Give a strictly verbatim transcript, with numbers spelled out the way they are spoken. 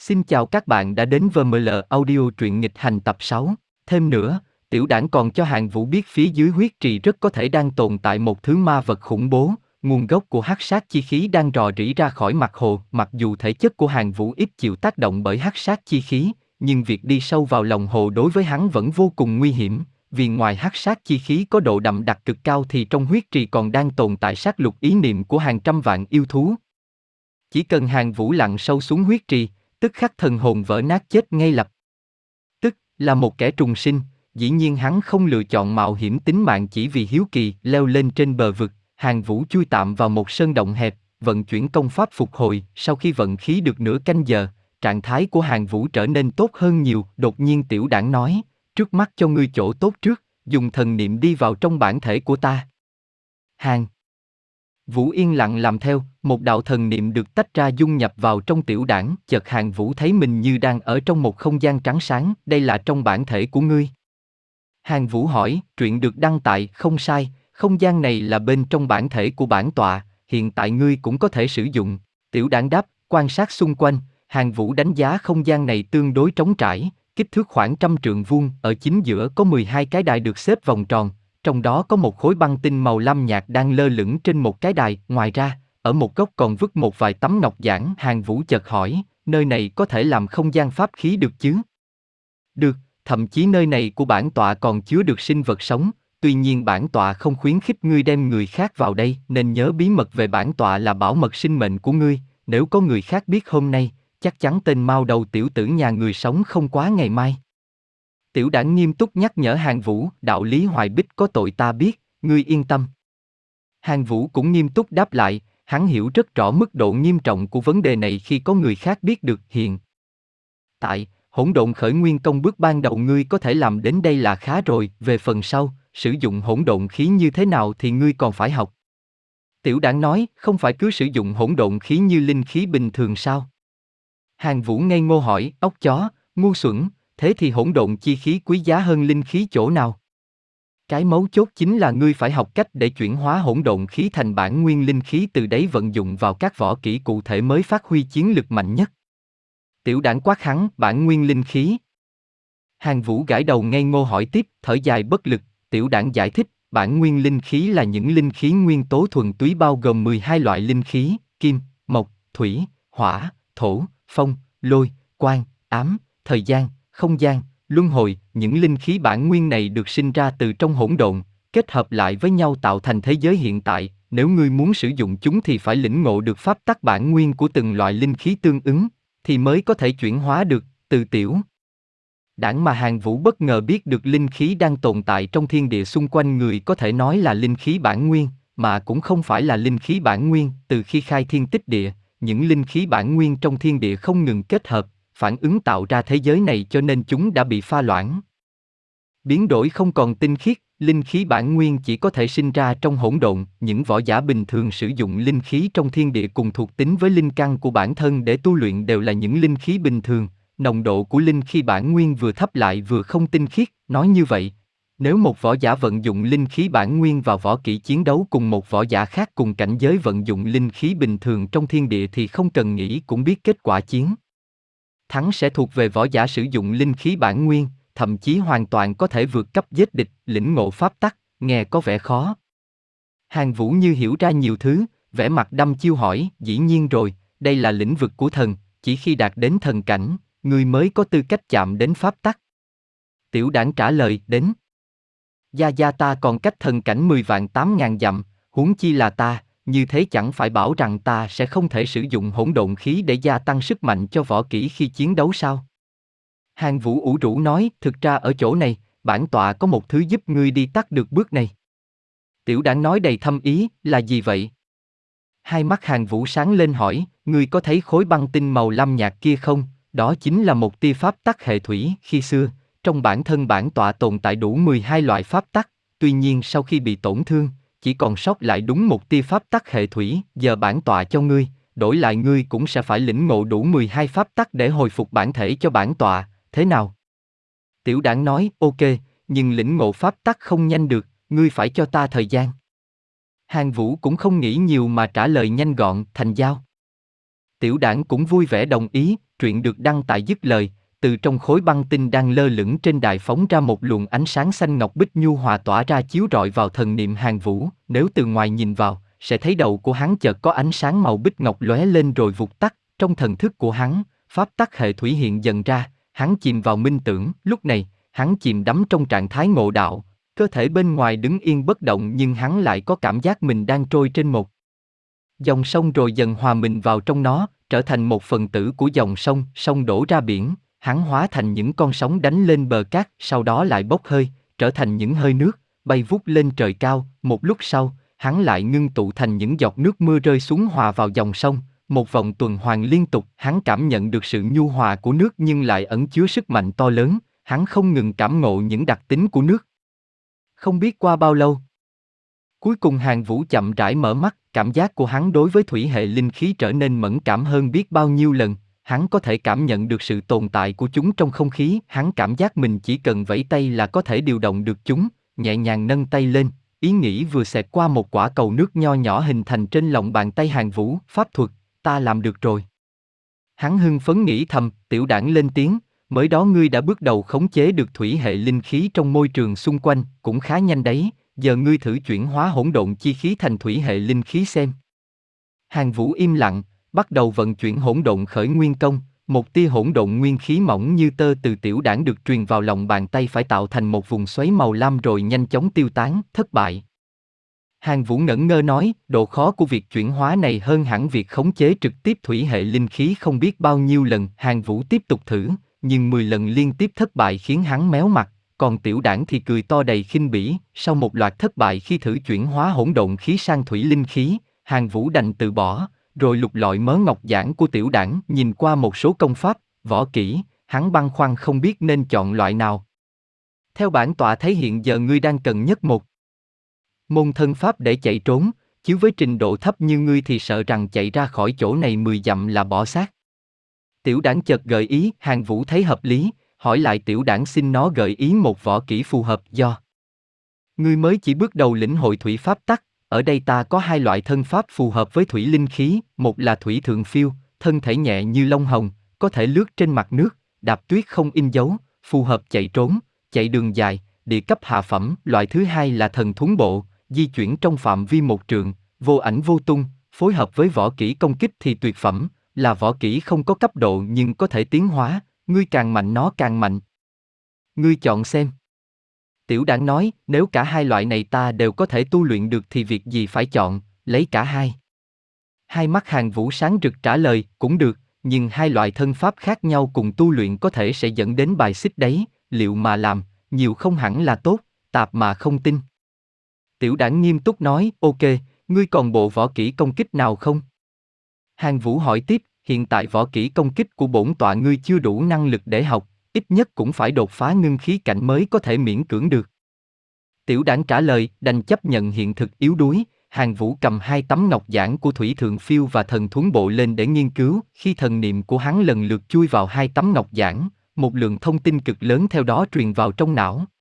Xin chào các bạn đã đến vê em lờ Audio truyện nghịch hành tập sáu. Thêm nữa, tiểu đảng còn cho Hàn Vũ biết phía dưới huyết trì rất có thể đang tồn tại một thứ ma vật khủng bố, nguồn gốc của hắc sát chi khí đang rò rỉ ra khỏi mặt hồ. Mặc dù thể chất của Hàn Vũ ít chịu tác động bởi hắc sát chi khí, nhưng việc đi sâu vào lòng hồ đối với hắn vẫn vô cùng nguy hiểm, vì ngoài hắc sát chi khí có độ đậm đặc cực cao thì trong huyết trì còn đang tồn tại sát lục ý niệm của hàng trăm vạn yêu thú. Chỉ cần Hàn Vũ lặn sâu xuống huyết trì, tức khắc thần hồn vỡ nát chết ngay lập tức. Là một kẻ trùng sinh, dĩ nhiên hắn không lựa chọn mạo hiểm tính mạng chỉ vì hiếu kỳ. Leo lên trên bờ vực, Hàn Vũ chui tạm vào một sơn động hẹp, vận chuyển công pháp phục hồi. Sau khi vận khí được nửa canh giờ, trạng thái của Hàn Vũ trở nên tốt hơn nhiều. Đột nhiên tiểu đảng nói, trước mắt cho ngươi chỗ tốt trước, dùng thần niệm đi vào trong bản thể của ta. Hàn Vũ yên lặng làm theo, một đạo thần niệm được tách ra dung nhập vào trong tiểu đảng. Chợt Hàn Vũ thấy mình như đang ở trong một không gian trắng sáng. Đây là trong bản thể của ngươi? Hàn Vũ hỏi. Truyện được đăng tại Không Sai, không gian này là bên trong bản thể của bản tọa, hiện tại ngươi cũng có thể sử dụng. Tiểu đảng đáp. Quan sát xung quanh, Hàn Vũ đánh giá không gian này tương đối trống trải, kích thước khoảng trăm trượng vuông. Ở chính giữa có mười hai cái đài được xếp vòng tròn, trong đó có một khối băng tinh màu lam nhạt đang lơ lửng trên một cái đài. Ngoài ra, ở một góc còn vứt một vài tấm ngọc giản. Hàn Vũ chợt hỏi, nơi này có thể làm không gian pháp khí được chứ? Được, thậm chí nơi này của bản tọa còn chứa được sinh vật sống, tuy nhiên bản tọa không khuyến khích ngươi đem người khác vào đây, nên nhớ bí mật về bản tọa là bảo mật sinh mệnh của ngươi, nếu có người khác biết hôm nay, chắc chắn tên mao đầu tiểu tử nhà người sống không quá ngày mai. Tiểu đảng nghiêm túc nhắc nhở Hàn Vũ, đạo lý hoài bích có tội ta biết, ngươi yên tâm. Hàn Vũ cũng nghiêm túc đáp lại, hắn hiểu rất rõ mức độ nghiêm trọng của vấn đề này khi có người khác biết được. Hiện tại, hỗn độn khởi nguyên công bước ban đầu ngươi có thể làm đến đây là khá rồi, về phần sau, sử dụng hỗn độn khí như thế nào thì ngươi còn phải học. Tiểu đảng nói, không phải cứ sử dụng hỗn độn khí như linh khí bình thường sao? Hàn Vũ ngây ngô hỏi, ốc chó, ngu xuẩn, thế thì hỗn độn chi khí quý giá hơn linh khí chỗ nào? Cái mấu chốt chính là ngươi phải học cách để chuyển hóa hỗn độn khí thành bản nguyên linh khí, từ đấy vận dụng vào các võ kỹ cụ thể mới phát huy chiến lực mạnh nhất. Tiểu đảng quát hắn, bản nguyên linh khí. Hàn Vũ gãi đầu ngây ngô hỏi tiếp, thở dài bất lực. Tiểu đảng giải thích, bản nguyên linh khí là những linh khí nguyên tố thuần túy bao gồm mười hai loại linh khí, kim, mộc, thủy, hỏa, thổ, phong, lôi, quang, ám, thời gian, không gian, luân hồi. Những linh khí bản nguyên này được sinh ra từ trong hỗn độn, kết hợp lại với nhau tạo thành thế giới hiện tại. Nếu ngươi muốn sử dụng chúng thì phải lĩnh ngộ được pháp tắc bản nguyên của từng loại linh khí tương ứng, thì mới có thể chuyển hóa được. Từ tiểu đảng mà Hàn Vũ bất ngờ biết được linh khí đang tồn tại trong thiên địa xung quanh người có thể nói là linh khí bản nguyên, mà cũng không phải là linh khí bản nguyên. Từ khi khai thiên tích địa, những linh khí bản nguyên trong thiên địa không ngừng kết hợp, phản ứng tạo ra thế giới này, cho nên chúng đã bị pha loãng, biến đổi không còn tinh khiết. Linh khí bản nguyên chỉ có thể sinh ra trong hỗn độn. Những võ giả bình thường sử dụng linh khí trong thiên địa cùng thuộc tính với linh căn của bản thân để tu luyện đều là những linh khí bình thường. Nồng độ của linh khí bản nguyên vừa thấp lại vừa không tinh khiết. Nói như vậy, nếu một võ giả vận dụng linh khí bản nguyên vào võ kỹ chiến đấu cùng một võ giả khác cùng cảnh giới vận dụng linh khí bình thường trong thiên địa thì không cần nghĩ cũng biết kết quả chiến thắng sẽ thuộc về võ giả sử dụng linh khí bản nguyên, thậm chí hoàn toàn có thể vượt cấp giết địch. Lĩnh ngộ pháp tắc, nghe có vẻ khó. Hàn Vũ như hiểu ra nhiều thứ, vẻ mặt đăm chiêu hỏi, dĩ nhiên rồi, đây là lĩnh vực của thần, chỉ khi đạt đến thần cảnh, ngươi mới có tư cách chạm đến pháp tắc. Tiểu đảng trả lời, đến gia gia ta còn cách thần cảnh mười vạn tám ngàn dặm, huống chi là ta, như thế chẳng phải bảo rằng ta sẽ không thể sử dụng hỗn độn khí để gia tăng sức mạnh cho võ kỹ khi chiến đấu sao? Hàn Vũ ủ rũ nói, thực ra ở chỗ này, bản tọa có một thứ giúp ngươi đi tắt được bước này. Tiểu đảng nói đầy thâm ý, là gì vậy? Hai mắt Hàn Vũ sáng lên hỏi, ngươi có thấy khối băng tinh màu lam nhạt kia không? Đó chính là một tia pháp tắc hệ thủy. Khi xưa, trong bản thân bản tọa tồn tại đủ mười hai loại pháp tắc, tuy nhiên sau khi bị tổn thương, chỉ còn sót lại đúng một tia pháp tắc hệ thủy. Giờ bản tọa cho ngươi, đổi lại ngươi cũng sẽ phải lĩnh ngộ đủ mười hai pháp tắc để hồi phục bản thể cho bản tọa, thế nào? Tiểu đảng nói, ok, nhưng lĩnh ngộ pháp tắc không nhanh được, ngươi phải cho ta thời gian. Hàn Vũ cũng không nghĩ nhiều mà trả lời nhanh gọn, thành giao. Tiểu Đảng cũng vui vẻ đồng ý. Truyện được đăng tại dứt lời, từ trong khối băng tinh đang lơ lửng trên đài phóng ra một luồng ánh sáng xanh ngọc bích nhu hòa tỏa ra chiếu rọi vào thần niệm Hàn Vũ. Nếu từ ngoài nhìn vào, sẽ thấy đầu của hắn chợt có ánh sáng màu bích ngọc lóe lên rồi vụt tắt. Trong thần thức của hắn, pháp tắc hệ thủy hiện dần ra, hắn chìm vào minh tưởng. Lúc này, hắn chìm đắm trong trạng thái ngộ đạo. Cơ thể bên ngoài đứng yên bất động nhưng hắn lại có cảm giác mình đang trôi trên một dòng sông rồi dần hòa mình vào trong nó, trở thành một phần tử của dòng sông. Sông đổ ra biển, hắn hóa thành những con sóng đánh lên bờ cát, sau đó lại bốc hơi, trở thành những hơi nước, bay vút lên trời cao. Một lúc sau, hắn lại ngưng tụ thành những giọt nước mưa rơi xuống hòa vào dòng sông. Một vòng tuần hoàn liên tục, hắn cảm nhận được sự nhu hòa của nước nhưng lại ẩn chứa sức mạnh to lớn, hắn không ngừng cảm ngộ những đặc tính của nước. Không biết qua bao lâu, cuối cùng Hàn Vũ chậm rãi mở mắt, cảm giác của hắn đối với thủy hệ linh khí trở nên mẫn cảm hơn biết bao nhiêu lần. Hắn có thể cảm nhận được sự tồn tại của chúng trong không khí, hắn cảm giác mình chỉ cần vẫy tay là có thể điều động được chúng. Nhẹ nhàng nâng tay lên, ý nghĩ vừa xẹt qua một quả cầu nước nho nhỏ hình thành trên lòng bàn tay Hàn Vũ. Pháp thuật, ta làm được rồi. Hắn hưng phấn nghĩ thầm. Tiểu Đảng lên tiếng, mới đó ngươi đã bước đầu khống chế được thủy hệ linh khí trong môi trường xung quanh, cũng khá nhanh đấy. Giờ ngươi thử chuyển hóa hỗn độn chi khí thành thủy hệ linh khí xem. Hàn Vũ im lặng, bắt đầu vận chuyển hỗn độn khởi nguyên công. Một tia hỗn độn nguyên khí mỏng như tơ từ Tiểu Đảng được truyền vào lòng bàn tay phải tạo thành một vùng xoáy màu lam rồi nhanh chóng tiêu tán. Thất bại. Hàn Vũ ngẩn ngơ nói, độ khó của việc chuyển hóa này hơn hẳn việc khống chế trực tiếp thủy hệ linh khí không biết bao nhiêu lần. Hàn Vũ tiếp tục thử, nhưng mười lần liên tiếp thất bại khiến hắn méo mặt. Còn Tiểu Đảng thì cười to đầy khinh bỉ. Sau một loạt thất bại khi thử chuyển hóa hỗn độn khí sang thủy linh khí, Hàn Vũ đành từ bỏ, rồi lục lọi mớ ngọc giản của Tiểu Đảng, nhìn qua một số công pháp, võ kỹ, hắn băn khoăn không biết nên chọn loại nào. Theo bản tọa thấy hiện giờ ngươi đang cần nhất một môn thân pháp để chạy trốn, chứ với trình độ thấp như ngươi thì sợ rằng chạy ra khỏi chỗ này mười dặm là bỏ xác. Tiểu Đảng chợt gợi ý. Hàn Vũ thấy hợp lý, hỏi lại Tiểu Đảng xin nó gợi ý một võ kỹ phù hợp. Do ngươi mới chỉ bước đầu lĩnh hội thủy pháp tắc, ở đây ta có hai loại thân pháp phù hợp với thủy linh khí. Một là thủy thượng phiêu, thân thể nhẹ như lông hồng, có thể lướt trên mặt nước, đạp tuyết không in dấu, phù hợp chạy trốn, chạy đường dài, địa cấp hạ phẩm. Loại thứ hai là thần thuấn bộ, di chuyển trong phạm vi một trượng, vô ảnh vô tung, phối hợp với võ kỹ công kích thì tuyệt phẩm, là võ kỹ không có cấp độ nhưng có thể tiến hóa, ngươi càng mạnh nó càng mạnh. Ngươi chọn xem. Tiểu Đảng nói, nếu cả hai loại này ta đều có thể tu luyện được thì việc gì phải chọn, lấy cả hai. Hai mắt Hàn Vũ sáng rực trả lời, cũng được, nhưng hai loại thân pháp khác nhau cùng tu luyện có thể sẽ dẫn đến bài xích đấy, liệu mà làm, nhiều không hẳn là tốt, tạp mà không tin. Tiểu Đảng nghiêm túc nói, ok, ngươi còn bộ võ kỹ công kích nào không? Hàn Vũ hỏi tiếp, hiện tại võ kỹ công kích của bổn tọa ngươi chưa đủ năng lực để học, ít nhất cũng phải đột phá ngưng khí cảnh mới có thể miễn cưỡng được. Tiểu Đảng trả lời, đành chấp nhận hiện thực yếu đuối. Hàn Vũ cầm hai tấm ngọc giản của thủy thượng phiêu và thần thuấn bộ lên để nghiên cứu. Khi thần niệm của hắn lần lượt chui vào hai tấm ngọc giản, một lượng thông tin cực lớn theo đó truyền vào trong não.